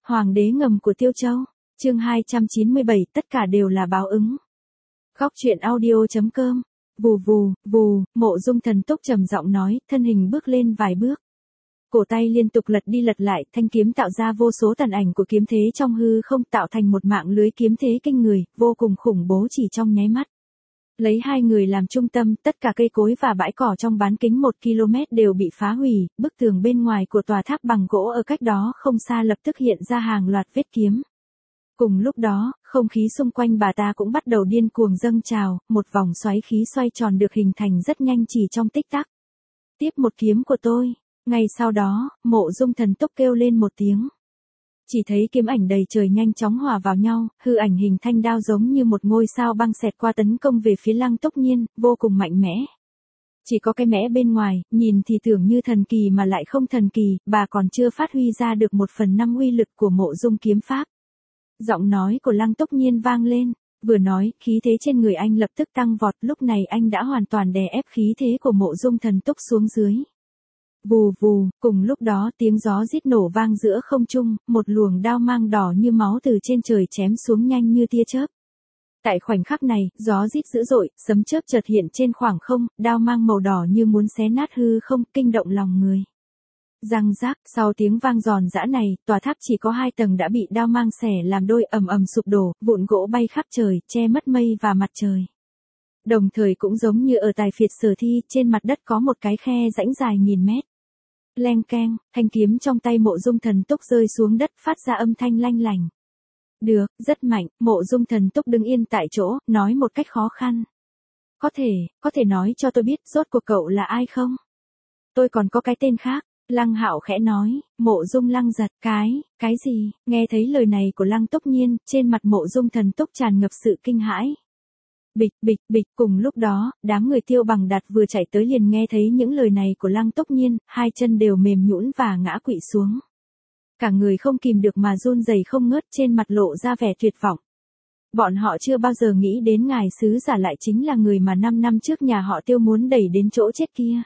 Hoàng đế ngầm của Tiêu Châu, chương 297, tất cả đều là báo ứng. Góc truyện audio.com, vù vù, vù, Mộ Dung Thần Túc trầm giọng nói, thân hình bước lên vài bước. Cổ tay liên tục lật đi lật lại, thanh kiếm tạo ra vô số tàn ảnh của kiếm thế trong hư không, tạo thành một mạng lưới kiếm thế kinh người, vô cùng khủng bố chỉ trong nháy mắt. Lấy hai người làm trung tâm, tất cả cây cối và bãi cỏ trong bán kính 1 km đều bị phá hủy, bức tường bên ngoài của tòa tháp bằng gỗ ở cách đó không xa lập tức hiện ra hàng loạt vết kiếm. Cùng lúc đó, không khí xung quanh bà ta cũng bắt đầu điên cuồng dâng trào, một vòng xoáy khí xoay tròn được hình thành rất nhanh chỉ trong tích tắc. Tiếp một kiếm của tôi. Ngay sau đó, Mộ Dung Thần Túc kêu lên một tiếng. Chỉ thấy kiếm ảnh đầy trời nhanh chóng hòa vào nhau, hư ảnh hình thanh đao giống như một ngôi sao băng xẹt qua tấn công về phía Lăng Túc Nhiên, vô cùng mạnh mẽ. Chỉ có cái mẽ bên ngoài, nhìn thì tưởng như thần kỳ mà lại không thần kỳ, bà còn chưa phát huy ra được 1/5 uy lực của Mộ Dung kiếm pháp. Giọng nói của Lăng Túc Nhiên vang lên, vừa nói, khí thế trên người anh lập tức tăng vọt, lúc này anh đã hoàn toàn đè ép khí thế của Mộ Dung Thần Túc xuống dưới. Vù vù, cùng lúc đó tiếng gió rít nổ vang giữa không trung, một luồng đao mang đỏ như máu từ trên trời chém xuống nhanh như tia chớp. Tại khoảnh khắc này, gió rít dữ dội, sấm chớp chợt hiện trên khoảng không, đao mang màu đỏ như muốn xé nát hư không, kinh động lòng người. Răng rác, sau tiếng vang giòn giã này, tòa tháp chỉ có 2 tầng đã bị đao mang xẻ làm đôi, ầm ầm sụp đổ, vụn gỗ bay khắp trời, che mất mây và mặt trời. Đồng thời cũng giống như ở tài phiệt Sở Thi, trên mặt đất có một cái khe rãnh dài nghìn mét. Leng keng, thanh kiếm trong tay Mộ Dung Thần Túc rơi xuống đất, phát ra âm thanh lanh lành. Được, rất mạnh, Mộ Dung Thần Túc đứng yên tại chỗ, nói một cách khó khăn. Có thể nói cho tôi biết rốt cuộc cậu là ai không? Tôi còn có cái tên khác. Lăng Hạo khẽ nói. Mộ Dung Lăng giật, cái gì? Nghe thấy lời này của Lăng Túc Nhiên, trên mặt Mộ Dung Thần Túc tràn ngập sự kinh hãi. Bịch bịch bịch, cùng lúc đó, đám người Tiêu Bằng Đạt vừa chạy tới liền nghe thấy những lời này của Lăng Túc Nhiên, hai chân đều mềm nhũn và ngã quỵ xuống. Cả người không kìm được mà run rẩy không ngớt, trên mặt lộ ra vẻ tuyệt vọng. Bọn họ chưa bao giờ nghĩ đến ngài sứ giả lại chính là người mà 5 năm trước nhà họ Tiêu muốn đẩy đến chỗ chết kia.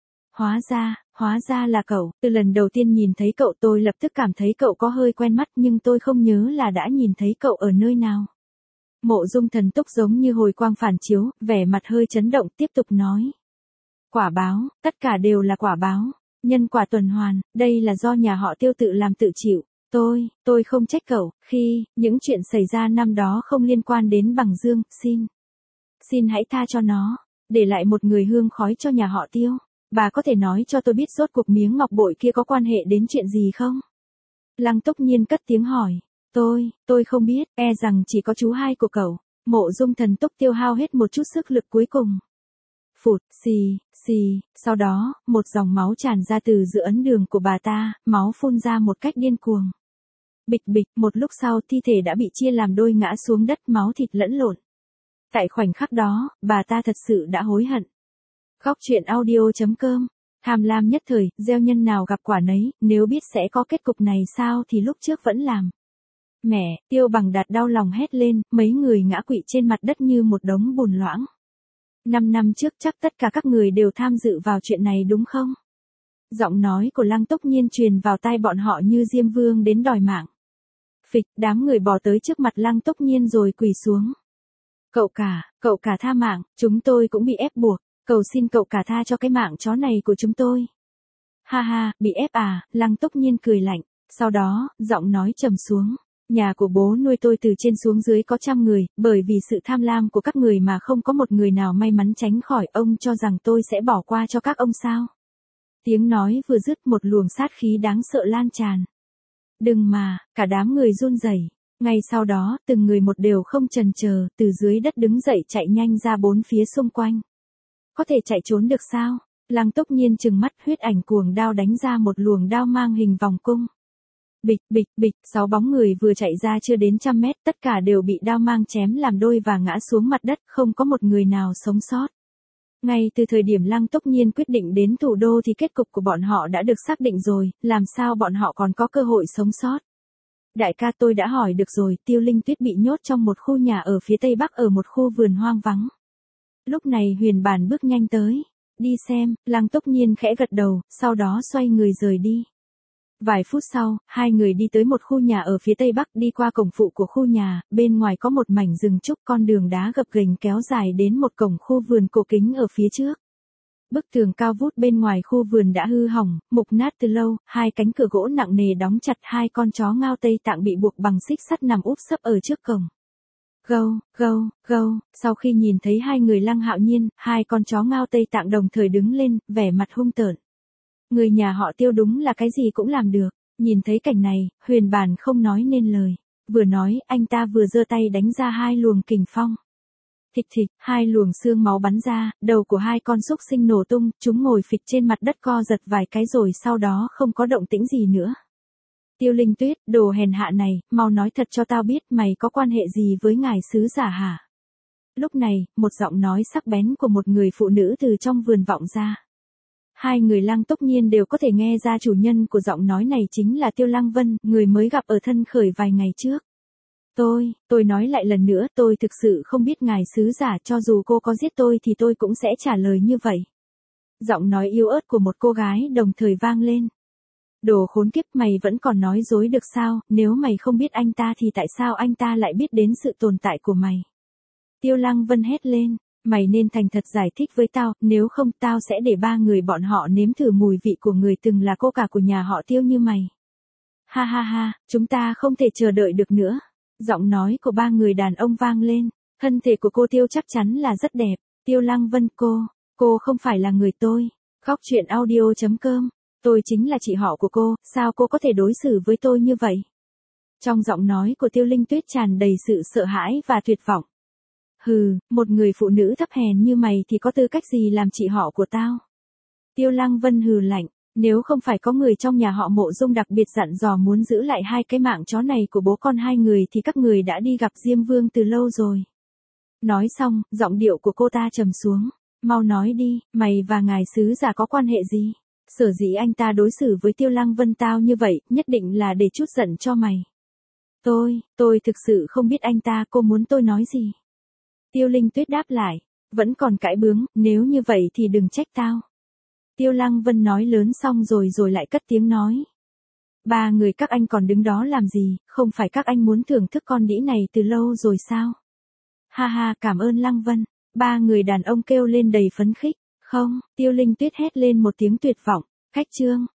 Hóa ra là cậu, từ lần đầu tiên nhìn thấy cậu tôi lập tức cảm thấy cậu có hơi quen mắt nhưng tôi không nhớ là đã nhìn thấy cậu ở nơi nào. Mộ Dung Thần Túc giống như hồi quang phản chiếu, vẻ mặt hơi chấn động tiếp tục nói. Quả báo, tất cả đều là quả báo, nhân quả tuần hoàn, đây là do nhà họ Tiêu tự làm tự chịu. Tôi không trách cậu, khi những chuyện xảy ra năm đó không liên quan đến Bằng Dương, xin hãy tha cho nó, để lại một người hương khói cho nhà họ Tiêu. Bà có thể nói cho tôi biết rốt cuộc miếng ngọc bội kia có quan hệ đến chuyện gì không? Lăng Túc Nhiên cất tiếng hỏi. Tôi không biết, e rằng chỉ có chú hai của cậu. Mộ Dung Thần Túc tiêu hao hết một chút sức lực cuối cùng. Phụt, xì, sau đó, một dòng máu tràn ra từ giữa ấn đường của bà ta, máu phun ra một cách điên cuồng. Bịch bịch, một lúc sau thi thể đã bị chia làm đôi ngã xuống đất, máu thịt lẫn lộn. Tại khoảnh khắc đó, bà ta thật sự đã hối hận. Góc truyện audio.com, tham lam nhất thời, gieo nhân nào gặp quả nấy, nếu biết sẽ có kết cục này sao thì lúc trước vẫn làm. Mẹ, Tiêu Bằng Đạt đau lòng hét lên, mấy người ngã quỵ trên mặt đất như một đống bùn loãng. 5 năm trước chắc tất cả các người đều tham dự vào chuyện này đúng không? Giọng nói của Lăng Túc Nhiên truyền vào tai bọn họ như Diêm Vương đến đòi mạng. Phịch, đám người bò tới trước mặt Lăng Túc Nhiên rồi quỳ xuống. Cậu cả tha mạng, chúng tôi cũng bị ép buộc, cầu xin cậu cả tha cho cái mạng chó này của chúng tôi. Ha, bị ép à? Lăng Túc Nhiên cười lạnh, sau đó, giọng nói trầm xuống. Nhà của bố nuôi tôi từ trên xuống dưới có 100 người, bởi vì sự tham lam của các người mà không có một người nào may mắn tránh khỏi, ông cho rằng tôi sẽ bỏ qua cho các ông sao? Tiếng nói vừa dứt một luồng sát khí đáng sợ lan tràn. Đừng mà, cả đám người run rẩy. Ngay sau đó, từng người một đều không chần chờ, từ dưới đất đứng dậy chạy nhanh ra bốn phía xung quanh. Có thể chạy trốn được sao? Lăng Túc Nhiên trừng mắt, huyết ảnh cuồng đao đánh ra một luồng đao mang hình vòng cung. Bịch bịch bịch, 6 bóng người vừa chạy ra chưa đến 100 mét, tất cả đều bị đao mang chém làm đôi và ngã xuống mặt đất, không có một người nào sống sót. Ngay từ thời điểm Lăng Túc Nhiên quyết định đến thủ đô thì kết cục của bọn họ đã được xác định rồi, làm sao bọn họ còn có cơ hội sống sót. Đại ca, tôi đã hỏi được rồi, Tiêu Linh Tuyết bị nhốt trong một khu nhà ở phía tây bắc ở một khu vườn hoang vắng. Lúc này Huyền Bản bước nhanh tới. Đi xem, Lăng Túc Nhiên khẽ gật đầu, sau đó xoay người rời đi. Vài phút sau, hai người đi tới một khu nhà ở phía tây bắc, đi qua cổng phụ của khu nhà, bên ngoài có một mảnh rừng trúc, con đường đá gập ghềnh kéo dài đến một cổng khu vườn cổ kính ở phía trước. Bức tường cao vút bên ngoài khu vườn đã hư hỏng, mục nát từ lâu, hai cánh cửa gỗ nặng nề đóng chặt, hai con chó Ngao Tây Tạng bị buộc bằng xích sắt nằm úp sấp ở trước cổng. Gâu, gâu, gâu, sau khi nhìn thấy hai người Lăng Hạo Nhiên, hai con chó Ngao Tây Tạng đồng thời đứng lên, vẻ mặt hung tợn. Người nhà họ Tiêu đúng là cái gì cũng làm được. Nhìn thấy cảnh này, Huyền Bản không nói nên lời. Vừa nói, anh ta vừa giơ tay đánh ra hai luồng kình phong. Thịch thịch, hai luồng xương máu bắn ra, đầu của hai con súc sinh nổ tung, chúng ngồi phịch trên mặt đất co giật vài cái rồi sau đó không có động tĩnh gì nữa. Tiêu Linh Tuyết, đồ hèn hạ này, mau nói thật cho tao biết mày có quan hệ gì với ngài sứ giả hả? Lúc này, một giọng nói sắc bén của một người phụ nữ từ trong vườn vọng ra. Hai người Lăng Túc Nhiên đều có thể nghe ra chủ nhân của giọng nói này chính là Tiêu Lăng Vân, người mới gặp ở Thân Khởi vài ngày trước. Tôi nói lại lần nữa, tôi thực sự không biết ngài sứ giả, cho dù cô có giết tôi thì tôi cũng sẽ trả lời như vậy. Giọng nói yếu ớt của một cô gái đồng thời vang lên. Đồ khốn kiếp, mày vẫn còn nói dối được sao, nếu mày không biết anh ta thì tại sao anh ta lại biết đến sự tồn tại của mày? Tiêu Lăng Vân hét lên, mày nên thành thật giải thích với tao, nếu không tao sẽ để ba người bọn họ nếm thử mùi vị của người từng là cô cả của nhà họ Tiêu như mày. Ha ha ha, chúng ta không thể chờ đợi được nữa. Giọng nói của ba người đàn ông vang lên, thân thể của cô Tiêu chắc chắn là rất đẹp. Tiêu Lăng Vân, cô không phải là người tôi. Khóc chuyện audio.com, tôi chính là chị họ của cô, sao cô có thể đối xử với tôi như vậy? Trong giọng nói của Tiêu Linh Tuyết tràn đầy sự sợ hãi và tuyệt vọng. Hừ, một người phụ nữ thấp hèn như mày thì có tư cách gì làm chị họ của tao? Tiêu Lăng Vân hừ lạnh, nếu không phải có người trong nhà họ Mộ Dung đặc biệt dặn dò muốn giữ lại hai cái mạng chó này của bố con hai người thì các người đã đi gặp Diêm Vương từ lâu rồi. Nói xong, giọng điệu của cô ta trầm xuống, mau nói đi, mày và ngài sứ giả có quan hệ gì? Sở dĩ anh ta đối xử với Tiêu Lăng Vân tao như vậy, nhất định là để chút giận cho mày. Tôi thực sự không biết anh ta, cô muốn tôi nói gì? Tiêu Linh Tuyết đáp lại, vẫn còn cãi bướng, nếu như vậy thì đừng trách tao. Tiêu Lăng Vân nói lớn xong rồi lại cất tiếng nói. Ba người các anh còn đứng đó làm gì, không phải các anh muốn thưởng thức con đĩ này từ lâu rồi sao? Ha ha, cảm ơn Lăng Vân. Ba người đàn ông kêu lên đầy phấn khích. Không, Tiêu Linh Tuyết hét lên một tiếng tuyệt vọng. Khách trương,